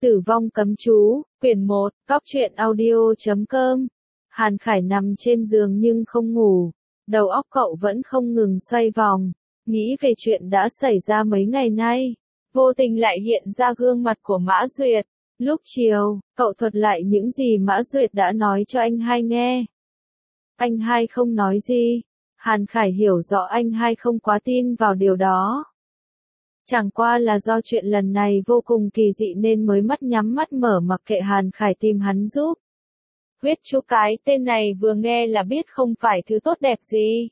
Tử vong cấm chú, quyển 1, Cóc truyện audio.com. Hàn Khải nằm trên giường nhưng không ngủ. Đầu óc cậu vẫn không ngừng xoay vòng, nghĩ về chuyện đã xảy ra mấy ngày nay. Vô tình lại hiện ra gương mặt của Mã Duyệt. Lúc chiều, cậu thuật lại những gì Mã Duyệt đã nói cho anh hai nghe. Anh hai không nói gì. Hàn Khải hiểu rõ anh hai không quá tin vào điều đó. Chẳng qua là do chuyện lần này vô cùng kỳ dị nên mới mắt nhắm mắt mở mặc kệ Hàn Khải tìm hắn giúp. Huyết chú cái tên này vừa nghe là biết không phải thứ tốt đẹp gì.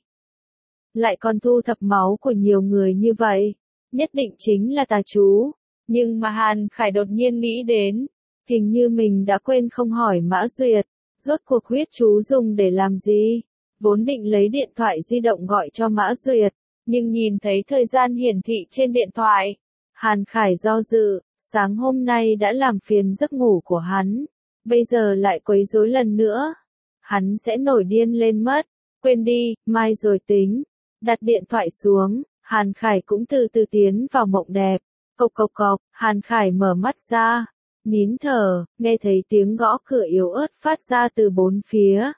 Lại còn thu thập máu của nhiều người như vậy, nhất định chính là tà chú. Nhưng mà Hàn Khải đột nhiên nghĩ đến, hình như mình đã quên không hỏi Mã Duyệt, rốt cuộc huyết chú dùng để làm gì. Vốn định lấy điện thoại di động gọi cho Mã Duyệt, nhưng nhìn thấy thời gian hiển thị trên điện thoại, Hàn Khải do dự, sáng hôm nay đã làm phiền giấc ngủ của hắn, bây giờ lại quấy rối lần nữa, hắn sẽ nổi điên lên mất. Quên đi, mai rồi tính. Đặt điện thoại xuống, Hàn Khải cũng từ từ tiến vào mộng đẹp. Cộc cộc cộc, Hàn Khải mở mắt ra, nín thở, nghe thấy tiếng gõ cửa yếu ớt phát ra từ bốn phía.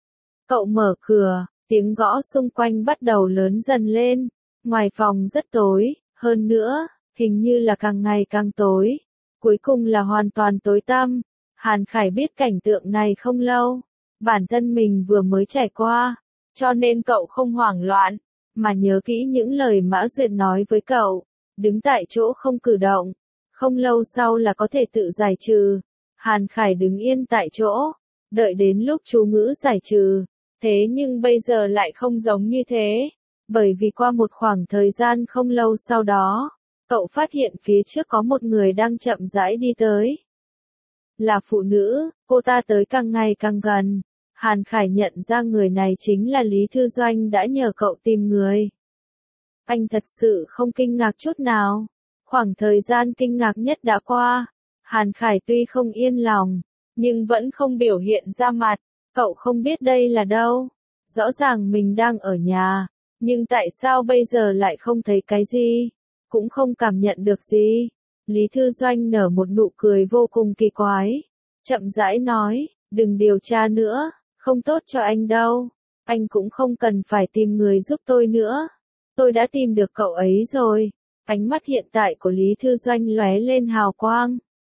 Cậu mở cửa, tiếng gõ xung quanh bắt đầu lớn dần lên. Ngoài phòng rất tối, hơn nữa, hình như là càng ngày càng tối. Cuối cùng là hoàn toàn tối tăm. Hàn Khải biết cảnh tượng này không lâu. Bản thân mình vừa mới trải qua, cho nên cậu không hoảng loạn, mà nhớ kỹ những lời Mã Duyệt nói với cậu. Đứng tại chỗ không cử động, không lâu sau là có thể tự giải trừ. Hàn Khải đứng yên tại chỗ, đợi đến lúc chú ngữ giải trừ. Thế nhưng bây giờ lại không giống như thế, bởi vì qua một khoảng thời gian không lâu sau đó, cậu phát hiện phía trước có một người đang chậm rãi đi tới. Là phụ nữ, cô ta tới càng ngày càng gần. Hàn Khải nhận ra người này chính là Lý Thư Doanh đã nhờ cậu tìm người. Anh thật sự không kinh ngạc chút nào. Khoảng thời gian kinh ngạc nhất đã qua. Hàn Khải tuy không yên lòng, nhưng vẫn không biểu hiện ra mặt. Cậu không biết đây là đâu. Rõ ràng mình đang ở nhà, nhưng tại sao bây giờ lại không thấy cái gì, cũng không cảm nhận được gì. Lý Thư Doanh nở một nụ cười vô cùng kỳ quái, chậm rãi nói, đừng điều tra nữa, không tốt cho anh đâu. Anh cũng không cần phải tìm người giúp tôi nữa. Tôi đã tìm được cậu ấy rồi. Ánh mắt hiện tại của Lý Thư Doanh lóe lên hào quang.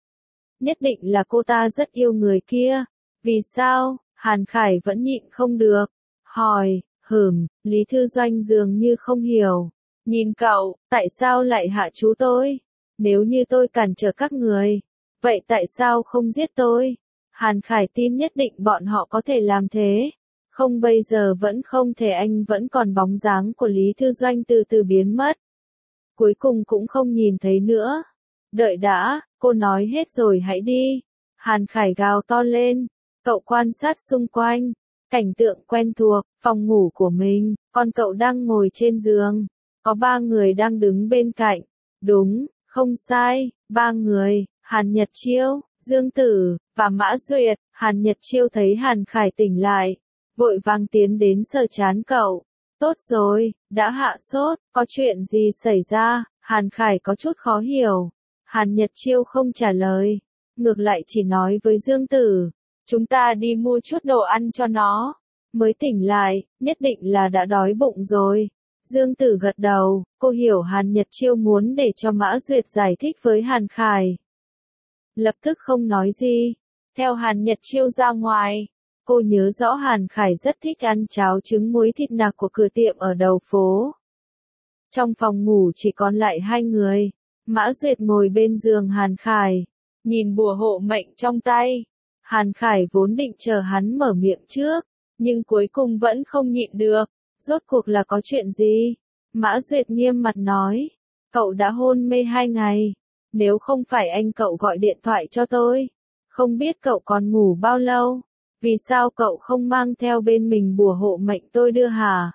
Nhất định là cô ta rất yêu người kia. Vì sao? Hàn Khải vẫn nhịn không được. Hỏi, Lý Thư Doanh dường như không hiểu. Nhìn cậu, tại sao lại hạ chú tôi? Nếu như tôi cản trở các người, vậy tại sao không giết tôi? Hàn Khải tin nhất định bọn họ có thể làm thế. Không bây giờ vẫn không thể, anh vẫn còn bóng dáng của Lý Thư Doanh từ từ biến mất. Cuối cùng cũng không nhìn thấy nữa. Đợi đã, cô nói hết rồi hãy đi. Hàn Khải gào to lên. Cậu quan sát xung quanh, cảnh tượng quen thuộc, phòng ngủ của mình, còn cậu đang ngồi trên giường. Có 3 người đang đứng bên cạnh. Đúng, không sai, 3 người, Hàn Nhật Chiêu, Dương Tử, và Mã Duyệt. Hàn Nhật Chiêu thấy Hàn Khải tỉnh lại, vội vàng tiến đến sờ trán cậu. Tốt rồi, đã hạ sốt, có chuyện gì xảy ra? Hàn Khải có chút khó hiểu. Hàn Nhật Chiêu không trả lời, ngược lại chỉ nói với Dương Tử. Chúng ta đi mua chút đồ ăn cho nó. Mới tỉnh lại, nhất định là đã đói bụng rồi. Dương Tử gật đầu, cô hiểu Hàn Nhật Chiêu muốn để cho Mã Duyệt giải thích với Hàn Khải. Lập tức không nói gì. Theo Hàn Nhật Chiêu ra ngoài, cô nhớ rõ Hàn Khải rất thích ăn cháo trứng muối thịt nạc của cửa tiệm ở đầu phố. Trong phòng ngủ chỉ còn lại 2 người. Mã Duyệt ngồi bên giường Hàn Khải, nhìn bùa hộ mệnh trong tay. Hàn Khải vốn định chờ hắn mở miệng trước, nhưng cuối cùng vẫn không nhịn được. Rốt cuộc là có chuyện gì? Mã Duyệt nghiêm mặt nói, cậu đã hôn mê 2 ngày. Nếu không phải anh cậu gọi điện thoại cho tôi, không biết cậu còn ngủ bao lâu. Vì sao cậu không mang theo bên mình bùa hộ mệnh tôi đưa hả?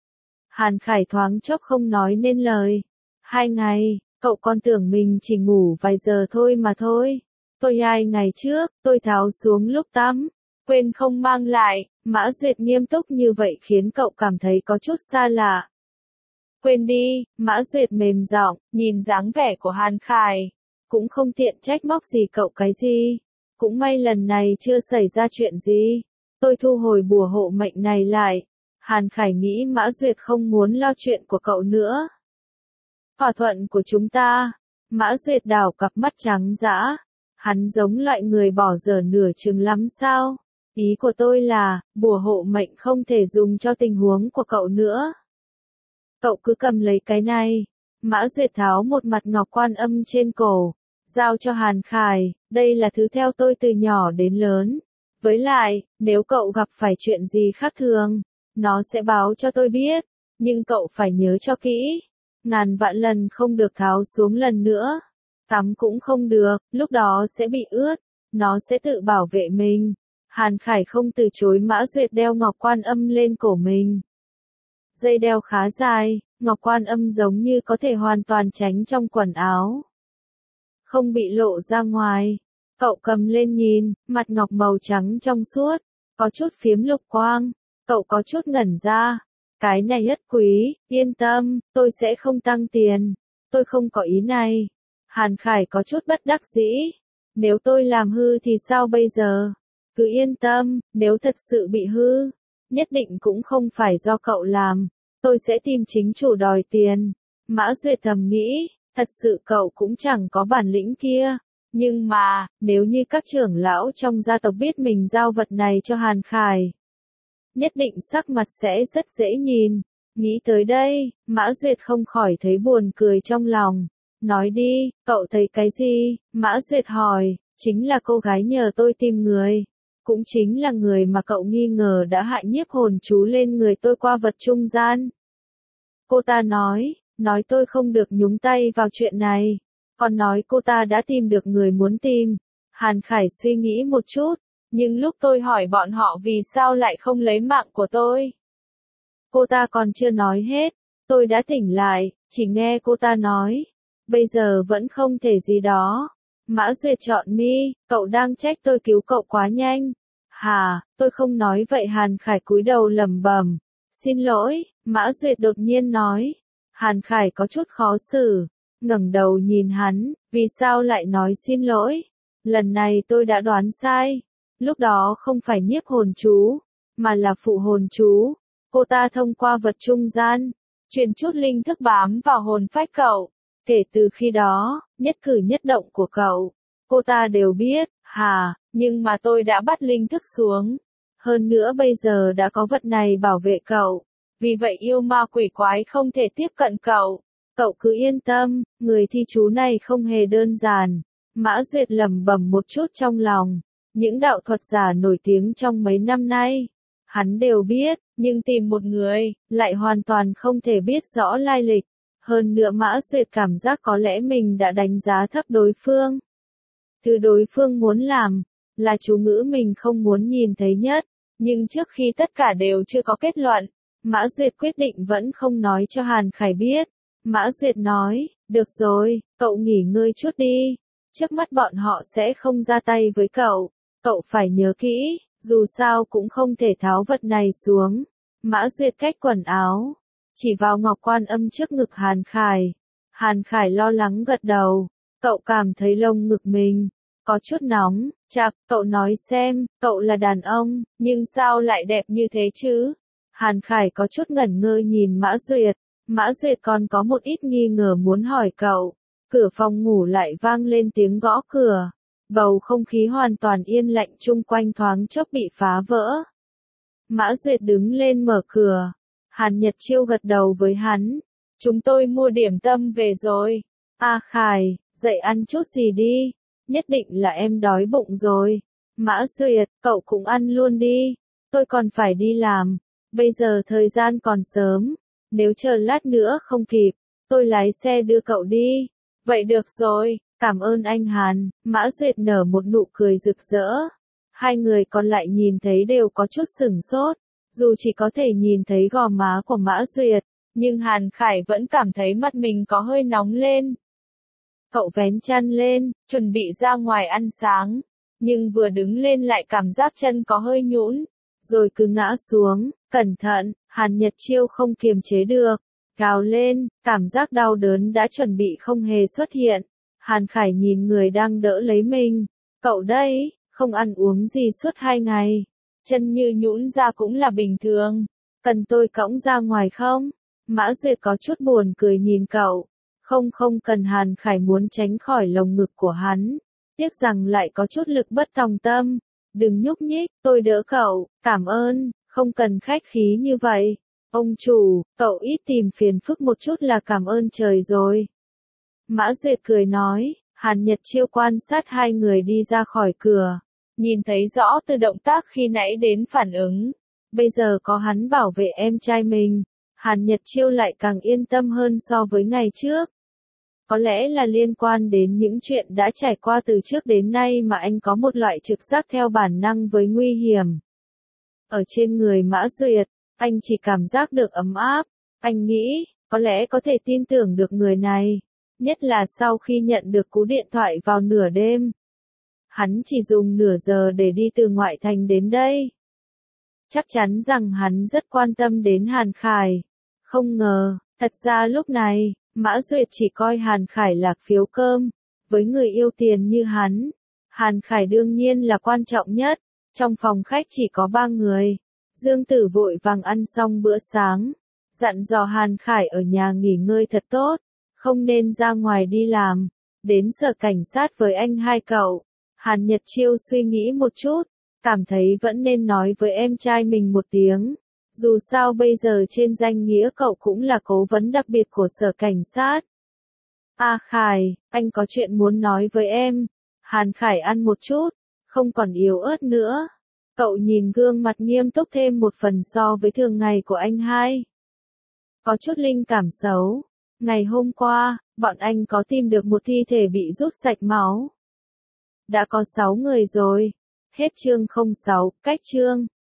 Hàn Khải thoáng chốc không nói nên lời. 2 ngày, cậu còn tưởng mình chỉ ngủ vài giờ thôi mà thôi. Tôi 2 ngày trước, tôi tháo xuống lúc tắm, quên không mang lại. Mã Duyệt nghiêm túc như vậy khiến cậu cảm thấy có chút xa lạ. Quên đi, Mã Duyệt mềm giọng, nhìn dáng vẻ của Hàn Khải. cũng không tiện trách móc gì cậu cái gì. Cũng may lần này chưa xảy ra chuyện gì. Tôi thu hồi bùa hộ mệnh này lại. Hàn Khải nghĩ Mã Duyệt không muốn lo chuyện của cậu nữa. Thỏa thuận của chúng ta. Mã Duyệt đảo cặp mắt trắng dã. Hắn giống loại người bỏ dở nửa chừng lắm sao? Ý của tôi là, bùa hộ mệnh không thể dùng cho tình huống của cậu nữa. Cậu cứ cầm lấy cái này. Mã Duyệt tháo một mặt ngọc quan âm trên cổ, giao cho Hàn Khải, đây là thứ theo tôi từ nhỏ đến lớn. Với lại, nếu cậu gặp phải chuyện gì khác thường, nó sẽ báo cho tôi biết, nhưng cậu phải nhớ cho kỹ. Ngàn vạn lần không được tháo xuống lần nữa. Tắm cũng không được, lúc đó sẽ bị ướt, nó sẽ tự bảo vệ mình. Hàn Khải không từ chối Mã Duyệt đeo ngọc quan âm lên cổ mình. Dây đeo khá dài, ngọc quan âm giống như có thể hoàn toàn tránh trong quần áo. Không bị lộ ra ngoài. Cậu cầm lên nhìn, mặt ngọc màu trắng trong suốt, có chút phiếm lục quang. Cậu có chút ngẩn ra. Cái này nhất quý, yên tâm, tôi sẽ không tăng tiền. Tôi không có ý này. Hàn Khải có chút bất đắc dĩ. Nếu tôi làm hư thì sao bây giờ? Cứ yên tâm, nếu thật sự bị hư, nhất định cũng không phải do cậu làm. Tôi sẽ tìm chính chủ đòi tiền. Mã Duyệt thầm nghĩ, thật sự cậu cũng chẳng có bản lĩnh kia. Nhưng mà, nếu như các trưởng lão trong gia tộc biết mình giao vật này cho Hàn Khải, nhất định sắc mặt sẽ rất dễ nhìn. Nghĩ tới đây, Mã Duyệt không khỏi thấy buồn cười trong lòng. Nói đi, cậu thấy cái gì? Mã Duyệt hỏi, chính là cô gái nhờ tôi tìm người. Cũng chính là người mà cậu nghi ngờ đã hại nhiếp hồn chú lên người tôi qua vật trung gian. Cô ta nói tôi không được nhúng tay vào chuyện này. Còn nói cô ta đã tìm được người muốn tìm. Hàn Khải suy nghĩ một chút, nhưng lúc tôi hỏi bọn họ vì sao lại không lấy mạng của tôi. Cô ta còn chưa nói hết, tôi đã tỉnh lại, chỉ nghe cô ta nói. Bây giờ vẫn không thể gì đó. Mã Duyệt chọn mi, cậu đang trách tôi cứu cậu quá nhanh. Hà, tôi không nói vậy. Hàn Khải cúi đầu lẩm bẩm. Xin lỗi, Mã Duyệt đột nhiên nói. Hàn Khải có chút khó xử, ngẩng đầu nhìn hắn, vì sao lại nói xin lỗi? Lần này tôi đã đoán sai. Lúc đó không phải nhiếp hồn chú, mà là phụ hồn chú. Cô ta thông qua vật trung gian, truyền chút linh thức bám vào hồn phách cậu. Kể từ khi đó, nhất cử nhất động của cậu, cô ta đều biết. Hà, nhưng mà tôi đã bắt linh thức xuống. Hơn nữa bây giờ đã có vật này bảo vệ cậu. Vì vậy yêu ma quỷ quái không thể tiếp cận cậu. Cậu cứ yên tâm, người thi chú này không hề đơn giản. Mã Duyệt lẩm bẩm một chút trong lòng. Những đạo thuật giả nổi tiếng trong mấy năm nay, hắn đều biết, nhưng tìm một người, lại hoàn toàn không thể biết rõ lai lịch. Hơn nữa Mã Duyệt cảm giác có lẽ mình đã đánh giá thấp đối phương. Thứ đối phương muốn làm, là chú ngữ mình không muốn nhìn thấy nhất. Nhưng trước khi tất cả đều chưa có kết luận, Mã Duyệt quyết định vẫn không nói cho Hàn Khải biết. Mã Duyệt nói, được rồi, cậu nghỉ ngơi chút đi. Trước mắt bọn họ sẽ không ra tay với cậu. Cậu phải nhớ kỹ, dù sao cũng không thể tháo vật này xuống. Mã Duyệt cách quần áo, chỉ vào ngọc quan âm trước ngực Hàn Khải. Hàn Khải lo lắng gật đầu. Cậu cảm thấy lông ngực mình có chút nóng. Chạc, cậu nói xem, cậu là đàn ông, nhưng sao lại đẹp như thế chứ? Hàn Khải có chút ngẩn ngơ nhìn Mã Duyệt. Mã Duyệt còn có một ít nghi ngờ muốn hỏi cậu. Cửa phòng ngủ lại vang lên tiếng gõ cửa. Bầu không khí hoàn toàn yên lặng chung quanh thoáng chốc bị phá vỡ. Mã Duyệt đứng lên mở cửa. Hàn Nhật Chiêu gật đầu với hắn. Chúng tôi mua điểm tâm về rồi. A Khải, dậy ăn chút gì đi. Nhất định là em đói bụng rồi. Mã Duyệt, cậu cũng ăn luôn đi. Tôi còn phải đi làm. Bây giờ thời gian còn sớm. Nếu chờ lát nữa không kịp, tôi lái xe đưa cậu đi. Vậy được rồi, cảm ơn anh Hàn. Mã Duyệt nở một nụ cười rực rỡ. Hai người còn lại nhìn thấy đều có chút sửng sốt. Dù chỉ có thể nhìn thấy gò má của Mã Duyệt, nhưng Hàn Khải vẫn cảm thấy mặt mình có hơi nóng lên. Cậu vén chăn lên, chuẩn bị ra ngoài ăn sáng. Nhưng vừa đứng lên lại cảm giác chân có hơi nhũn, rồi cứ ngã xuống. Cẩn thận, Hàn Nhật Chiêu không kiềm chế được. Gào lên, cảm giác đau đớn đã chuẩn bị không hề xuất hiện. Hàn Khải nhìn người đang đỡ lấy mình. Cậu đây, không ăn uống gì suốt 2 ngày. Chân như nhũn ra cũng là bình thường. Cần tôi cõng ra ngoài không? Mã Duyệt có chút buồn cười nhìn cậu. Không cần. Hàn Khải muốn tránh khỏi lồng ngực của hắn. Tiếc rằng lại có chút lực bất tòng tâm. Đừng nhúc nhích, tôi đỡ cậu, cảm ơn, không cần khách khí như vậy. Ông chủ, cậu ít tìm phiền phức một chút là cảm ơn trời rồi. Mã Duyệt cười nói, Hàn Nhật Chiêu quan sát hai người đi ra khỏi cửa. Nhìn thấy rõ từ động tác khi nãy đến phản ứng. Bây giờ có hắn bảo vệ em trai mình. Hàn Nhật Chiêu lại càng yên tâm hơn so với ngày trước. Có lẽ là liên quan đến những chuyện đã trải qua từ trước đến nay mà anh có một loại trực giác theo bản năng với nguy hiểm. Ở trên người Mã Duyệt, anh chỉ cảm giác được ấm áp. Anh nghĩ, có lẽ có thể tin tưởng được người này. Nhất là sau khi nhận được cú điện thoại vào nửa đêm. Hắn chỉ dùng nửa giờ để đi từ ngoại thành đến đây. Chắc chắn rằng hắn rất quan tâm đến Hàn Khải. Không ngờ, thật ra lúc này, Mã Duyệt chỉ coi Hàn Khải là phiếu cơm. Với người yêu tiền như hắn, Hàn Khải đương nhiên là quan trọng nhất. Trong phòng khách chỉ có 3 người. Dương Tử vội vàng ăn xong bữa sáng. Dặn dò Hàn Khải ở nhà nghỉ ngơi thật tốt. Không nên ra ngoài đi làm. Đến sở cảnh sát với anh hai cậu. Hàn Nhật Chiêu suy nghĩ một chút. Cảm thấy vẫn nên nói với em trai mình một tiếng. Dù sao bây giờ trên danh nghĩa cậu cũng là cố vấn đặc biệt của sở cảnh sát. Khải, anh có chuyện muốn nói với em. Hàn Khải ăn một chút, không còn yếu ớt nữa. Cậu nhìn gương mặt nghiêm túc thêm một phần so với thường ngày của anh hai. Có chút linh cảm xấu. Ngày hôm qua, bọn anh có tìm được một thi thể bị rút sạch máu. Đã có 6 người rồi. Hết chương 06, cách chương.